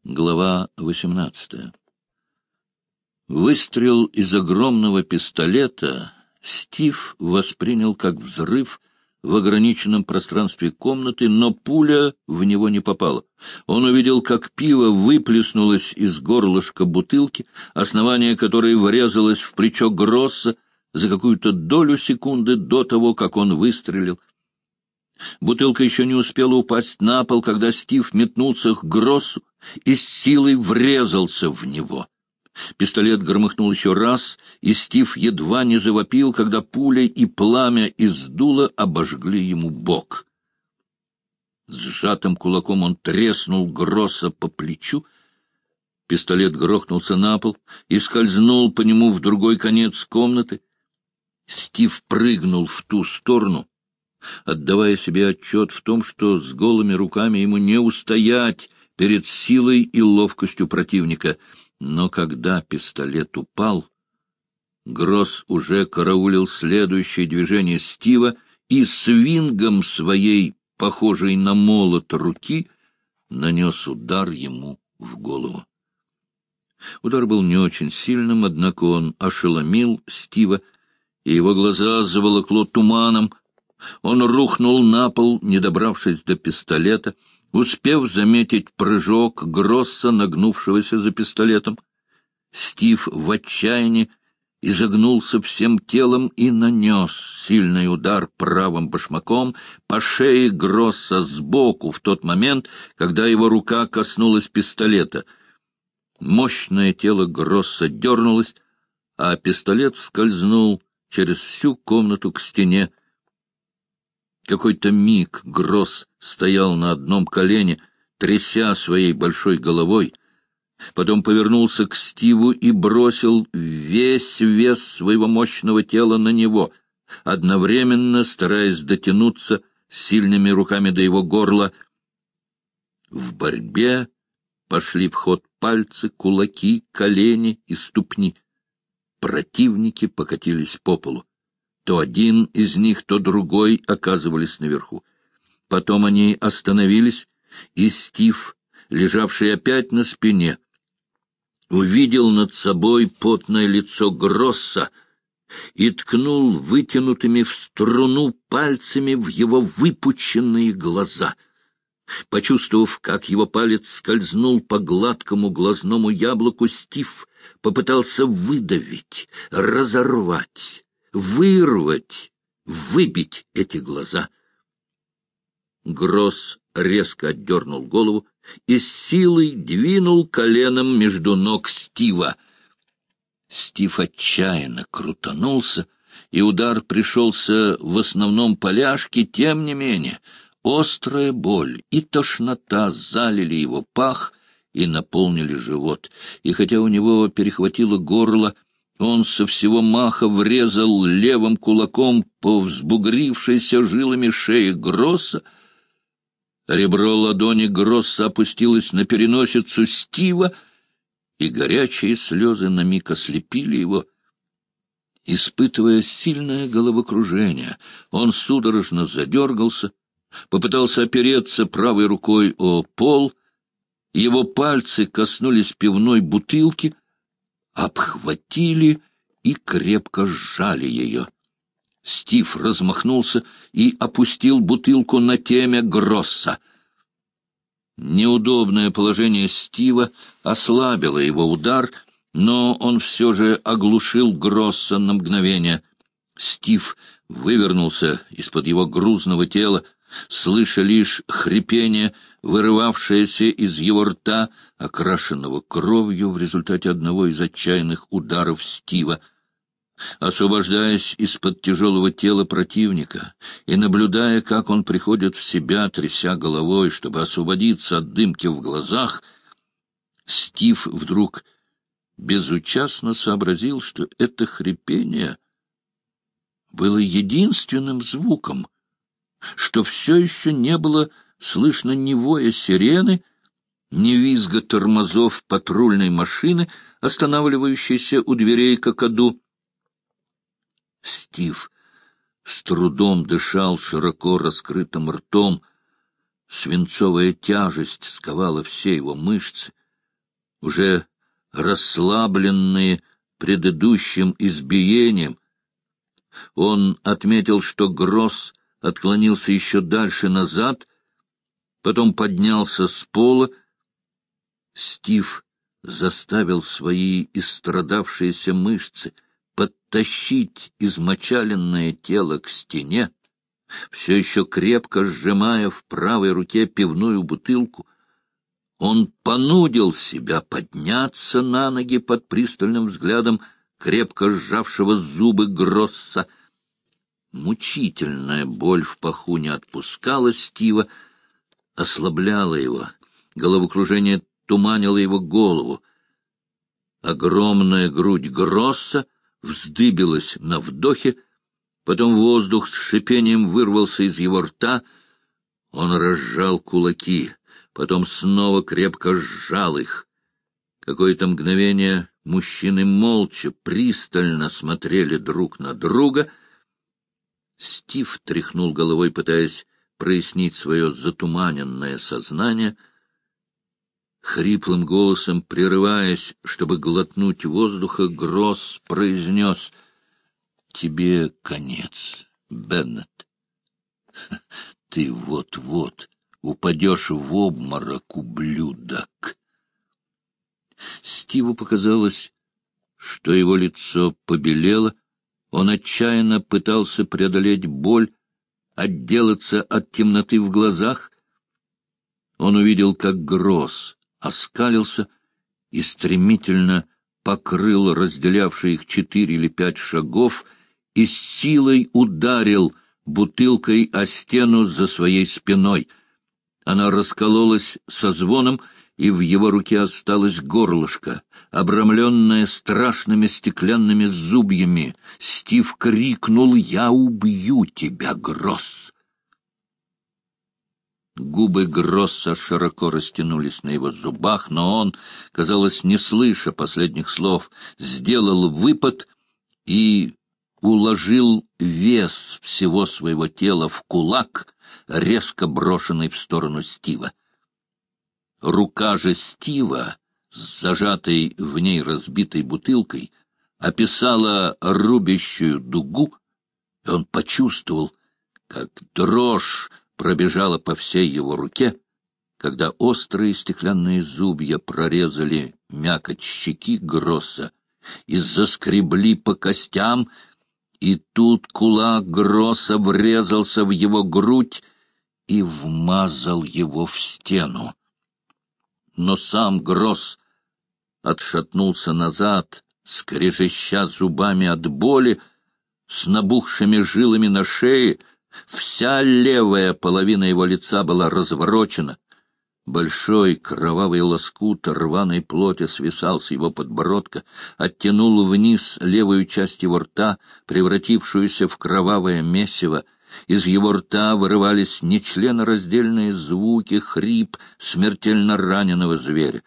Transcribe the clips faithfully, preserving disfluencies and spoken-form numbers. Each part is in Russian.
Глава восемнадцатая. Выстрел из огромного пистолета Стив воспринял как взрыв в ограниченном пространстве комнаты, но пуля в него не попала. Он увидел, как пиво выплеснулось из горлышка бутылки, основание которой врезалось в плечо Гросса за какую-то долю секунды до того, как он выстрелил. Бутылка еще не успела упасть на пол, когда Стив метнулся к Гроссу и с силой врезался в него. Пистолет громыхнул еще раз, и Стив едва не завопил, когда пуля и пламя из дула обожгли ему бок. С сжатым кулаком он треснул Гросса по плечу. Пистолет грохнулся на пол и скользнул по нему в другой конец комнаты. Стив прыгнул в ту сторону, отдавая себе отчет в том, что с голыми руками ему не устоять перед силой и ловкостью противника. Но когда пистолет упал, Гросс уже караулил следующее движение Стива и свингом своей, похожей на молот, руки нанес удар ему в голову. Удар был не очень сильным, однако он ошеломил Стива, и его глаза заволокло туманом. Он рухнул на пол, не добравшись до пистолета, успев заметить прыжок Гросса, нагнувшегося за пистолетом. Стив в отчаянии изогнулся всем телом и нанес сильный удар правым башмаком по шее Гросса сбоку в тот момент, когда его рука коснулась пистолета. Мощное тело Гросса дернулось, а пистолет скользнул через всю комнату к стене. Какой-то миг Гросс стоял на одном колене, тряся своей большой головой, потом повернулся к Стиву и бросил весь вес своего мощного тела на него, одновременно стараясь дотянуться сильными руками до его горла. В борьбе пошли в ход пальцы, кулаки, колени и ступни. Противники покатились по полу. То один из них, то другой оказывались наверху. Потом они остановились, и Стив, лежавший опять на спине, увидел над собой потное лицо Гросса и ткнул вытянутыми в струну пальцами в его выпученные глаза. Почувствовав, как его палец скользнул по гладкому глазному яблоку, Стив попытался выдавить, разорвать, вырвать, выбить эти глаза. Гросс резко отдернул голову и с силой двинул коленом между ног Стива. Стив отчаянно крутанулся, и удар пришелся в основном по ляжке. Тем не менее, острая боль и тошнота залили его пах и наполнили живот. И хотя у него перехватило горло, он со всего маха врезал левым кулаком по взбугрившейся жилами шее Гросса. Ребро ладони Гросса опустилось на переносицу Стива, и горячие слезы на миг ослепили его. Испытывая сильное головокружение, он судорожно задергался, попытался опереться правой рукой о пол. Его пальцы коснулись пивной бутылки, обхватили и крепко сжали ее. Стив размахнулся и опустил бутылку на темя Гросса. Неудобное положение Стива ослабило его удар, но он все же оглушил Гросса на мгновение. Стив вывернулся из-под его грузного тела, слыша лишь хрипение, вырывавшееся из его рта, окрашенного кровью в результате одного из отчаянных ударов Стива. Освобождаясь из-под тяжелого тела противника и наблюдая, как он приходит в себя, тряся головой, чтобы освободиться от дымки в глазах, Стив вдруг безучастно сообразил, что это хрипение было единственным звуком, что все еще не было слышно ни воя сирены, ни визга тормозов патрульной машины, останавливающейся у дверей какаду. Стив с трудом дышал широко раскрытым ртом. Свинцовая тяжесть сковала все его мышцы. уже расслабленные предыдущим избиением. Он отметил, что Гросс отклонился еще дальше назад, потом поднялся с пола. Стив заставил свои истрадавшиеся мышцы подтащить измочаленное тело к стене, все еще крепко сжимая в правой руке пивную бутылку. Он понудил себя подняться на ноги под пристальным взглядом крепко сжавшего зубы Гросса. Мучительная боль в паху не отпускала Стива, ослабляла его. Головокружение туманило его голову. Огромная грудь Гросса вздыбилась на вдохе, потом воздух с шипением вырвался из его рта. Он разжал кулаки, потом снова крепко сжал их. Какое-то мгновение мужчины молча, пристально смотрели друг на друга. Стив тряхнул головой, пытаясь прояснить свое затуманенное сознание. Хриплым голосом, прерываясь, чтобы глотнуть воздуха, Гросс произнес: «Тебе конец, Беннет. Ты вот-вот упадешь в обморок, ублюдок». Стиву показалось, что его лицо побелело. Он отчаянно пытался преодолеть боль, отделаться от темноты в глазах. Он увидел, как Гросс оскалился и стремительно покрыл разделявшие их четыре или пять шагов и с силой ударил бутылкой о стену за своей спиной. Она раскололась со звоном, и в его руке осталось горлышко, обрамленное страшными стеклянными зубьями. Стив крикнул: «Я убью тебя, Гросс!» Губы Гросса широко растянулись на его зубах, но он, казалось, не слыша последних слов, сделал выпад и уложил вес всего своего тела в кулак, резко брошенный в сторону Стива. Рука же Стива, с зажатой в ней разбитой бутылкой, описала рубящую дугу, и он почувствовал, как дрожь пробежала по всей его руке, когда острые стеклянные зубья прорезали мякоть щеки Гросса и заскребли по костям, и тут кулак Гросса врезался в его грудь и вмазал его в стену. Но сам Гросс отшатнулся назад, скрежеща зубами от боли, с набухшими жилами на шее. Вся левая половина его лица была разворочена. Большой кровавый лоскут рваной плоти свисал с его подбородка, оттянул вниз левую часть его рта, превратившуюся в кровавое месиво. Из его рта вырывались нечленораздельные звуки, хрип смертельно раненого зверя.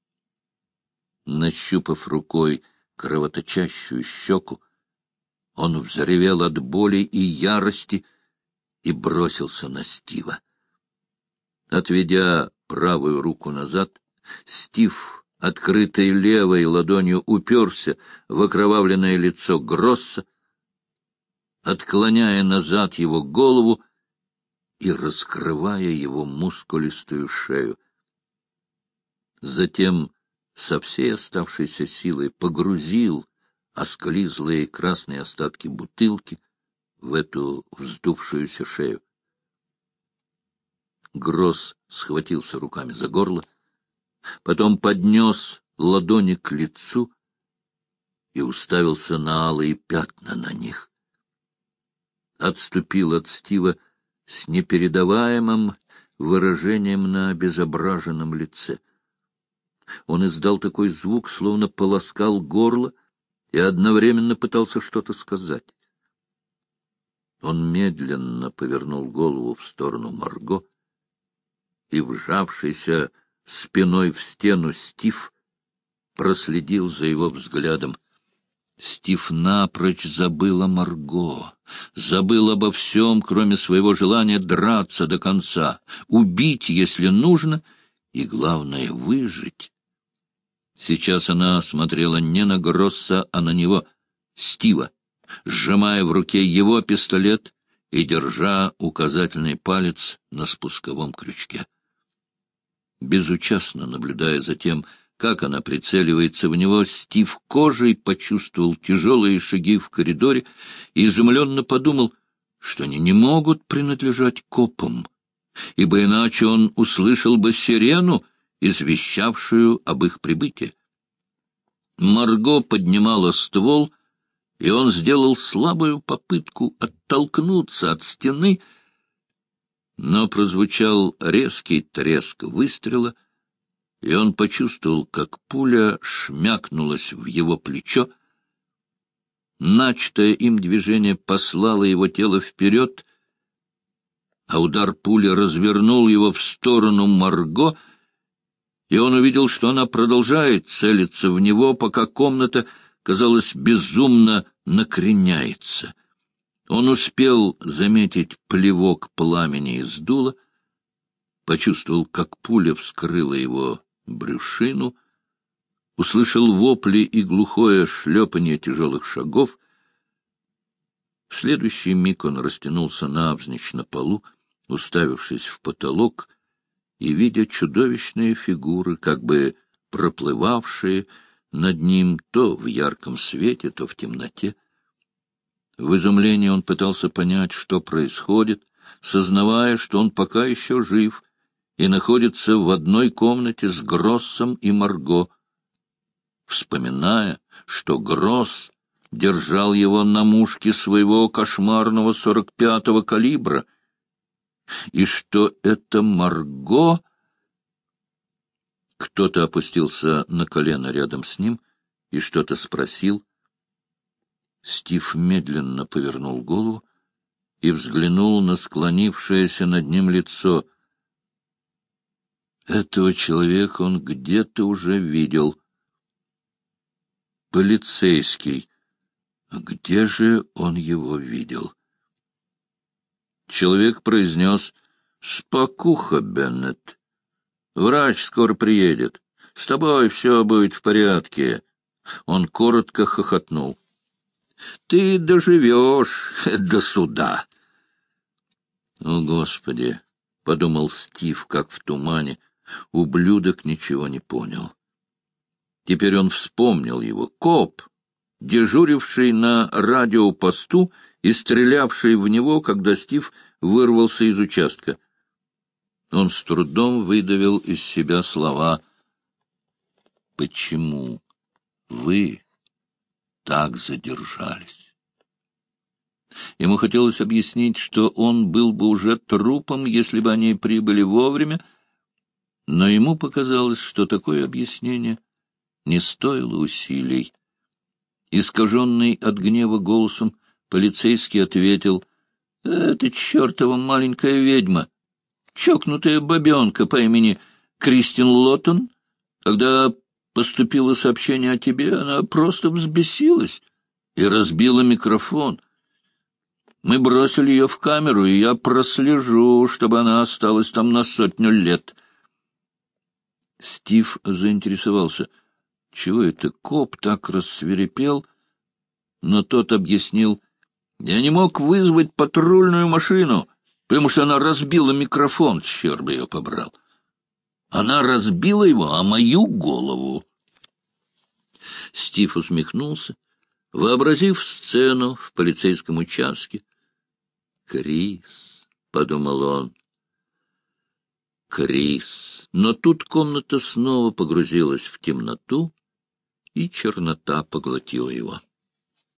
Нащупав рукой кровоточащую щеку, он взревел от боли и ярости и бросился на Стива. Отведя правую руку назад, Стив, открытой левой ладонью, уперся в окровавленное лицо Гросса, отклоняя назад его голову и раскрывая его мускулистую шею. Затем со всей оставшейся силой погрузил осклизлые красные остатки бутылки в эту вздувшуюся шею. Гросс схватился руками за горло, потом поднес ладони к лицу и уставился на алые пятна на них. Отступил от Стива с непередаваемым выражением на обезображенном лице. Он издал такой звук, словно полоскал горло, и одновременно пытался что-то сказать. Он медленно повернул голову в сторону Марго, и вжавшийся спиной в стену Стив проследил за его взглядом. Стив напрочь забыл о Марго, забыл обо всем, кроме своего желания драться до конца, убить, если нужно, и, главное, выжить. Сейчас она смотрела не на Гросса, а на него, Стива, сжимая в руке его пистолет и держа указательный палец на спусковом крючке. Безучастно наблюдая за тем, как она прицеливается в него, Стив кожей почувствовал тяжелые шаги в коридоре и изумленно подумал, что они не могут принадлежать копам, ибо иначе он услышал бы сирену, извещавшую об их прибытии. Марго поднимала ствол, и он сделал слабую попытку оттолкнуться от стены, но прозвучал резкий треск выстрела, и он почувствовал, как пуля шмякнулась в его плечо. Начатое им движение послало его тело вперед, а удар пули развернул его в сторону Марго, и он увидел, что она продолжает целиться в него, пока комната, казалось, безумно накреняется. Он успел заметить плевок пламени из дула, почувствовал, как пуля вскрыла его брюшину, услышал вопли и глухое шлепанье тяжелых шагов. В следующий миг он растянулся навзничь на полу, уставившись в потолок и видя чудовищные фигуры, как бы проплывавшие над ним то в ярком свете, то в темноте. В изумлении он пытался понять, что происходит, сознавая, что он пока еще жив и находится в одной комнате с Гроссом и Марго, вспоминая, что Гросс держал его на мушке своего кошмарного сорок пятого калибра, и что это Марго... Кто-то опустился на колено рядом с ним и что-то спросил. Стив медленно повернул голову и взглянул на склонившееся над ним лицо. Этого человека он где-то уже видел. Полицейский. Где же он его видел? Человек произнес: «Спокуха, Беннет. Врач скоро приедет. С тобой все будет в порядке». Он коротко хохотнул. «Ты доживешь до суда». «О, Господи!» — подумал Стив, как в тумане. Ублюдок ничего не понял. Теперь он вспомнил его. Коп, дежуривший на радиопосту и стрелявший в него, когда Стив вырвался из участка. Он с трудом выдавил из себя слова: «Почему вы так задержались?» Ему хотелось объяснить, что он был бы уже трупом, если бы они прибыли вовремя, но ему показалось, что такое объяснение не стоило усилий. Искаженный от гнева голосом полицейский ответил: «Это чертова маленькая ведьма, чокнутая бабенка по имени Кристин Лоттон. Когда поступило сообщение о тебе, она просто взбесилась и разбила микрофон. Мы бросили ее в камеру, и я прослежу, чтобы она осталась там на сотню лет». Стив заинтересовался, чего это коп так рассвирепел, но тот объяснил: «Я не мог вызвать патрульную машину, потому что она разбила микрофон, черт бы ее побрал. Она разбила его о мою голову». Стив усмехнулся, вообразив сцену в полицейском участке. «Крис», — подумал он, — «Крис». Но тут комната снова погрузилась в темноту, и чернота поглотила его.